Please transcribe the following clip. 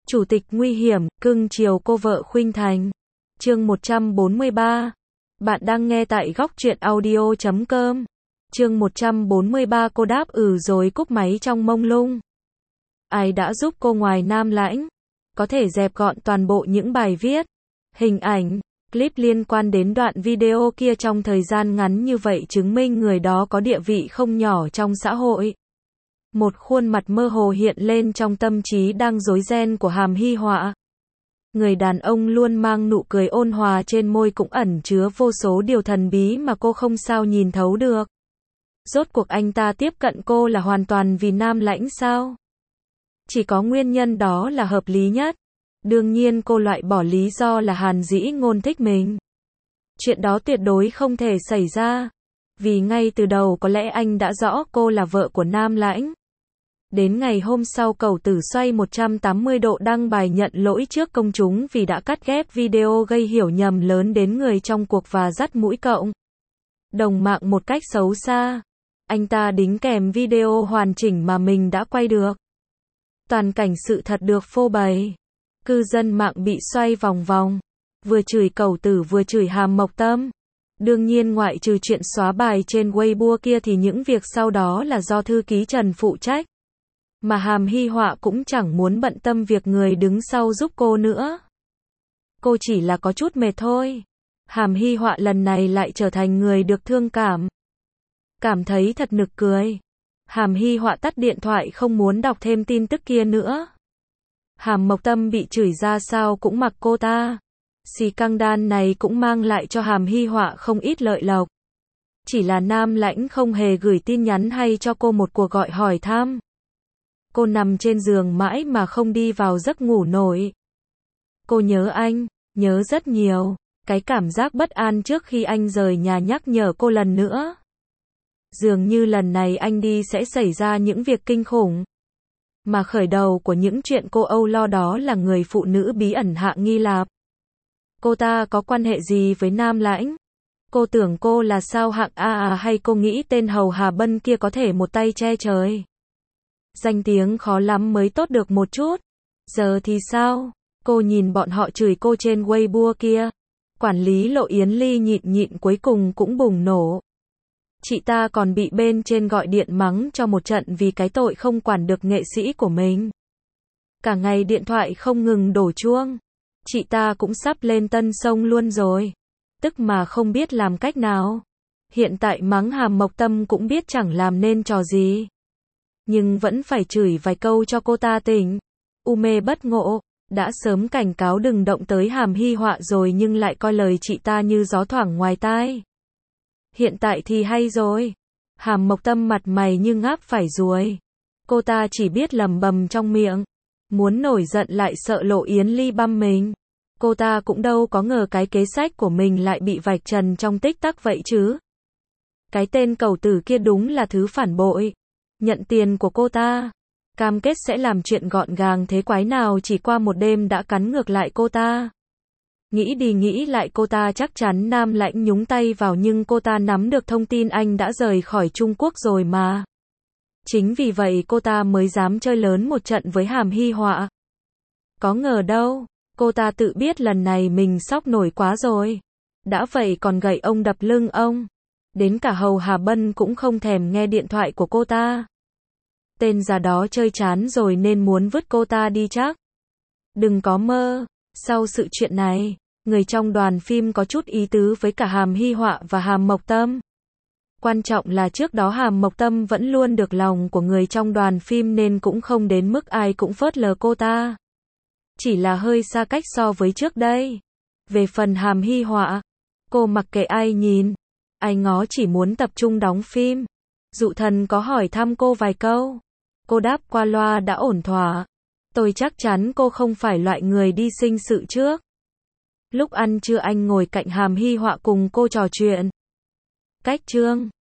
Chủ tịch nguy hiểm, cưng chiều cô vợ khuynh thành. Chương 143. Bạn đang nghe tại góc truyện audio.com. Chương 143. Cô đáp rồi cúp máy trong mông lung. Ai đã giúp cô ngoài Nam Lãnh? Có thể dẹp gọn toàn bộ những bài viết, hình ảnh, clip liên quan đến đoạn video kia trong thời gian ngắn như vậy chứng minh người đó có địa vị không nhỏ trong xã hội. Một khuôn mặt mơ hồ hiện lên trong tâm trí đang rối ren của Hàm Hy Họa. Người đàn ông luôn mang nụ cười ôn hòa trên môi cũng ẩn chứa vô số điều thần bí mà cô không sao nhìn thấu được. Rốt cuộc anh ta tiếp cận cô là hoàn toàn vì Nam Lãnh sao? Chỉ có nguyên nhân đó là hợp lý nhất. Đương nhiên cô loại bỏ lý do là Hàn Dĩ Ngôn thích mình. Chuyện đó tuyệt đối không thể xảy ra. Vì ngay từ đầu có lẽ anh đã rõ cô là vợ của Nam Lãnh. Đến ngày hôm sau Cẩu Tử xoay 180 độ đăng bài nhận lỗi trước công chúng vì đã cắt ghép video gây hiểu nhầm lớn đến người trong cuộc và dắt mũi cộng đồng mạng một cách xấu xa. Anh ta đính kèm video hoàn chỉnh mà mình đã quay được. Toàn cảnh sự thật được phô bày. Cư dân mạng bị xoay vòng vòng. Vừa chửi Cẩu Tử vừa chửi Hàm Mộc Tâm. Đương nhiên ngoại trừ chuyện xóa bài trên Weibo kia thì những việc sau đó là do thư ký Trần phụ trách. Mà Hàm Hy Họa cũng chẳng muốn bận tâm việc người đứng sau giúp cô nữa. Cô chỉ là có chút mệt thôi. Hàm Hy Họa lần này lại trở thành người được thương cảm. Cảm thấy thật nực cười. Hàm Hy Họa tắt điện thoại không muốn đọc thêm tin tức kia nữa. Hàm Mộc Tâm bị chửi ra sao cũng mặc cô ta. Xì căng đan này cũng mang lại cho Hàm Hy Họa không ít lợi lộc. Chỉ là Nam Lãnh không hề gửi tin nhắn hay cho cô một cuộc gọi hỏi thăm. Cô nằm trên giường mãi mà không đi vào giấc ngủ nổi. Cô nhớ anh, nhớ rất nhiều. Cái cảm giác bất an trước khi anh rời nhà nhắc nhở cô lần nữa. Dường như lần này anh đi sẽ xảy ra những việc kinh khủng. Mà khởi đầu của những chuyện cô âu lo đó là người phụ nữ bí ẩn Hạ Nghi Lạp. Cô ta có quan hệ gì với Nam Lãnh? Cô tưởng cô là sao hạng A hay cô nghĩ tên hầu Hà Bân kia có thể một tay che trời? Danh tiếng khó lắm mới tốt được một chút. Giờ thì sao? Cô nhìn bọn họ chửi cô trên Weibo kia. Quản lý Lộ Yến Ly nhịn cuối cùng cũng bùng nổ. Chị ta còn bị bên trên gọi điện mắng cho một trận vì cái tội không quản được nghệ sĩ của mình. Cả ngày điện thoại không ngừng đổ chuông. Chị ta cũng sắp lên Tân Sông luôn rồi. Tức mà không biết làm cách nào. Hiện tại mắng Hàm Mộc Tâm cũng biết chẳng làm nên trò gì. Nhưng vẫn phải chửi vài câu cho cô ta tỉnh. U mê bất ngộ. Đã sớm cảnh cáo đừng động tới Hàm Hy Họa rồi nhưng lại coi lời chị ta như gió thoảng ngoài tai. Hiện tại thì hay rồi. Hàm Mộc Tâm mặt mày như ngáp phải ruồi. Cô ta chỉ biết lầm bầm trong miệng. Muốn nổi giận lại sợ Lộ Yến Ly băm mình. Cô ta cũng đâu có ngờ cái kế sách của mình lại bị vạch trần trong tích tắc vậy chứ. Cái tên Cẩu Tử kia đúng là thứ phản bội. Nhận tiền của cô ta. Cam kết sẽ làm chuyện gọn gàng thế quái nào chỉ qua một đêm đã cắn ngược lại cô ta. Nghĩ đi nghĩ lại cô ta chắc chắn Nam Lãnh nhúng tay vào nhưng cô ta nắm được thông tin anh đã rời khỏi Trung Quốc rồi mà. Chính vì vậy cô ta mới dám chơi lớn một trận với Hàm Hy Họa. Có ngờ đâu, cô ta tự biết lần này mình sốc nổi quá rồi. Đã vậy còn gậy ông đập lưng ông. Đến cả hầu Hà Bân cũng không thèm nghe điện thoại của cô ta. Tên già đó chơi chán rồi nên muốn vứt cô ta đi chắc. Đừng có mơ. Sau sự chuyện này, người trong đoàn phim có chút ý tứ với cả Hàm Hy Họa và Hàm Mộc Tâm. Quan trọng là trước đó Hàm Mộc Tâm vẫn luôn được lòng của người trong đoàn phim nên cũng không đến mức ai cũng phớt lờ cô ta. Chỉ là hơi xa cách so với trước đây. Về phần Hàm Hy Họa, cô mặc kệ ai nhìn, ai ngó chỉ muốn tập trung đóng phim. Dụ Thần có hỏi thăm cô vài câu. Cô đáp qua loa đã ổn thỏa. Tôi chắc chắn cô không phải loại người đi sinh sự trước. Lúc ăn trưa anh ngồi cạnh Hàm Hy Họa cùng cô trò chuyện. Cách chương